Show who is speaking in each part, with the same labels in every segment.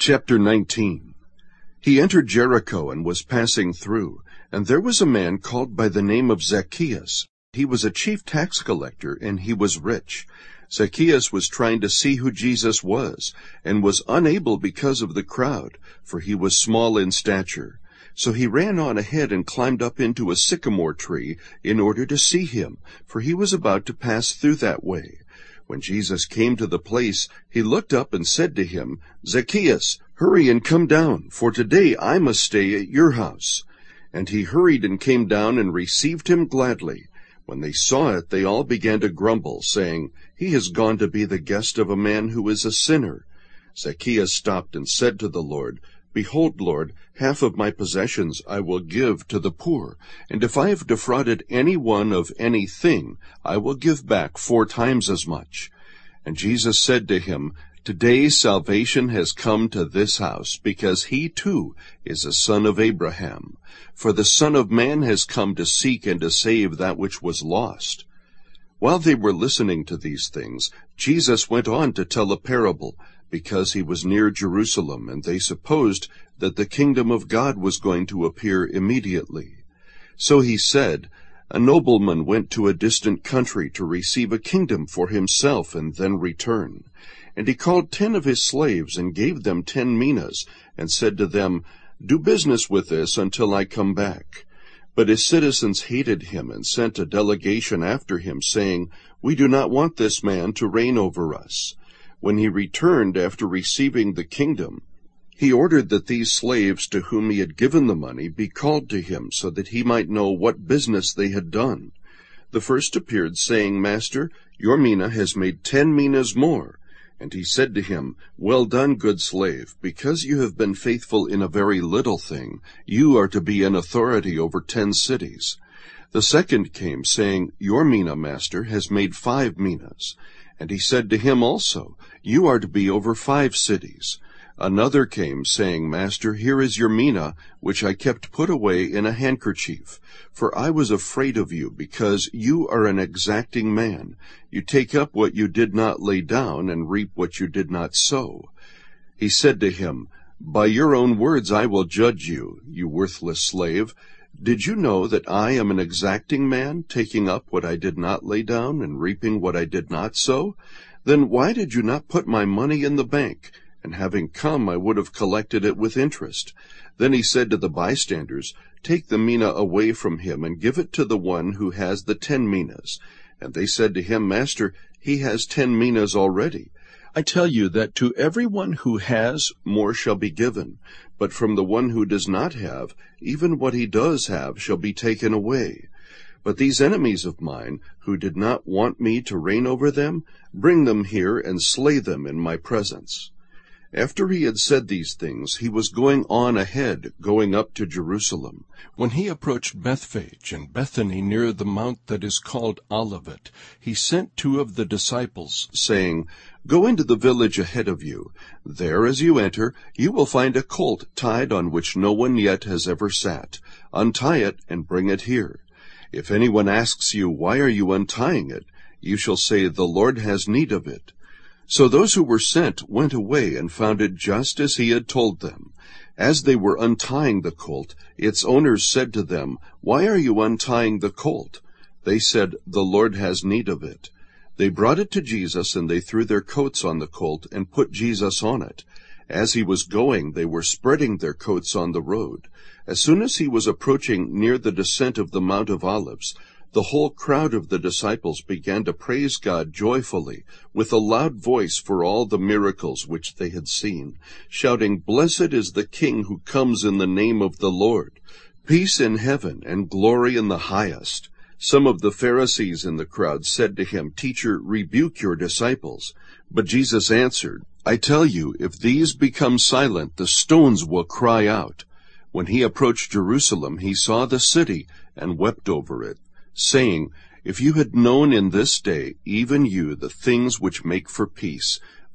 Speaker 1: Chapter 19. He entered Jericho and was passing through, and there was a man called by the name of Zacchaeus. He was a chief tax collector, and he was rich. Zacchaeus was trying to see who Jesus was, and was unable because of the crowd, for he was small in stature. So he ran on ahead and climbed up into a sycamore tree in order to see him, for he was about to pass through that way. When Jesus came to the place, he looked up and said to him, "Zacchaeus, hurry and come down, for today I must stay at your house." And he hurried and came down and received him gladly. When they saw it, they all began to grumble, saying, "He has gone to be the guest of a man who is a sinner." Zacchaeus stopped and said to the Lord, "Behold, Lord, half of my possessions I will give to the poor, and if I have defrauded any one of anything, I will give back 4 times as much." And Jesus said to him, "Today salvation has come to this house, because he too is a son of Abraham. For the Son of Man has come to seek and to save that which was lost." While they were listening to these things, Jesus went on to tell a parable, because he was near Jerusalem, and they supposed that the kingdom of God was going to appear immediately. So he said, "A nobleman went to a distant country to receive a kingdom for himself and then return. And he called 10 of his slaves and gave them 10 minas, and said to them, 'Do business with this until I come back.' But his citizens hated him and sent a delegation after him, saying, 'We do not want this man to reign over us.' When he returned after receiving the kingdom, he ordered that these slaves to whom he had given the money be called to him, so that he might know what business they had done. The first appeared, saying, 'Master, your mina has made 10 minas more.' And he said to him, 'Well done, good slave. Because you have been faithful in a very little thing, you are to be in authority over 10 cities. The second came, saying, 'Your mina, master, has made 5 minas.' And he said to him also, 'You are to be over 5 cities.' Another came, saying, 'Master, here is your mina, which I kept put away in a handkerchief. For I was afraid of you, because you are an exacting man. You take up what you did not lay down, and reap what you did not sow.' He said to him, 'By your own words I will judge you, you worthless slave. Did you know that I am an exacting man, taking up what I did not lay down, and reaping what I did not sow? Then why did you not put my money in the bank? And having come, I would have collected it with interest.' Then he said to the bystanders, 'Take the mina away from him, and give it to the one who has the 10 minas. And they said to him, 'Master, he has 10 minas already.' I tell you that to everyone who has, more shall be given, but from the one who does not have, even what he does have shall be taken away. But these enemies of mine, who did not want me to reign over them, bring them here and slay them in my presence." After he had said these things, he was going on ahead, going up to Jerusalem. When he approached Bethphage and Bethany near the mount that is called Olivet, he sent 2 of the disciples, saying, "Go into the village ahead of you. There, as you enter, you will find a colt tied on which no one yet has ever sat. Untie it and bring it here. If anyone asks you, 'Why are you untying it?' you shall say, 'The Lord has need of it.'" So those who were sent went away and found it just as he had told them. As they were untying the colt, its owners said to them, "Why are you untying the colt?" They said, "The Lord has need of it." They brought it to Jesus, and they threw their coats on the colt and put Jesus on it. As he was going, they were spreading their coats on the road. As soon as he was approaching near the descent of the Mount of Olives, the whole crowd of the disciples began to praise God joyfully with a loud voice for all the miracles which they had seen, shouting, "Blessed is the King who comes in the name of the Lord. Peace in heaven and glory in the highest." Some of the Pharisees in the crowd said to him, "Teacher, rebuke your disciples." But Jesus answered, "I tell you, if these become silent, the stones will cry out." When he approached Jerusalem, he saw the city and wept over it, saying, "If you had known in this day, even you, the things which make for peace,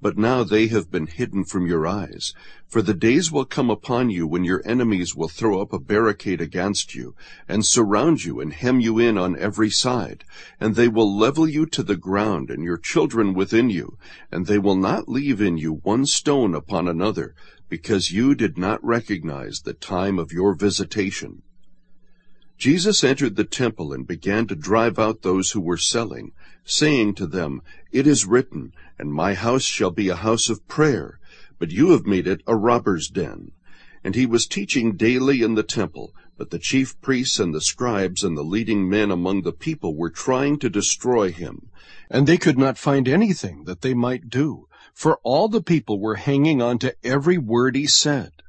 Speaker 1: but now they have been hidden from your eyes. For the days will come upon you when your enemies will throw up a barricade against you, and surround you and hem you in on every side, and they will level you to the ground and your children within you, and they will not leave in you one stone upon another, because you did not recognize the time of your visitation. Jesus entered the temple and began to drive out those who were selling, saying to them, "It is written, and my house shall be a house of prayer, but you have made it a robber's den." And he was teaching daily in the temple, but the chief priests and the scribes and the leading men among the people were trying to destroy him. And they could not find anything that they might do, for all the people were hanging on to every word he said.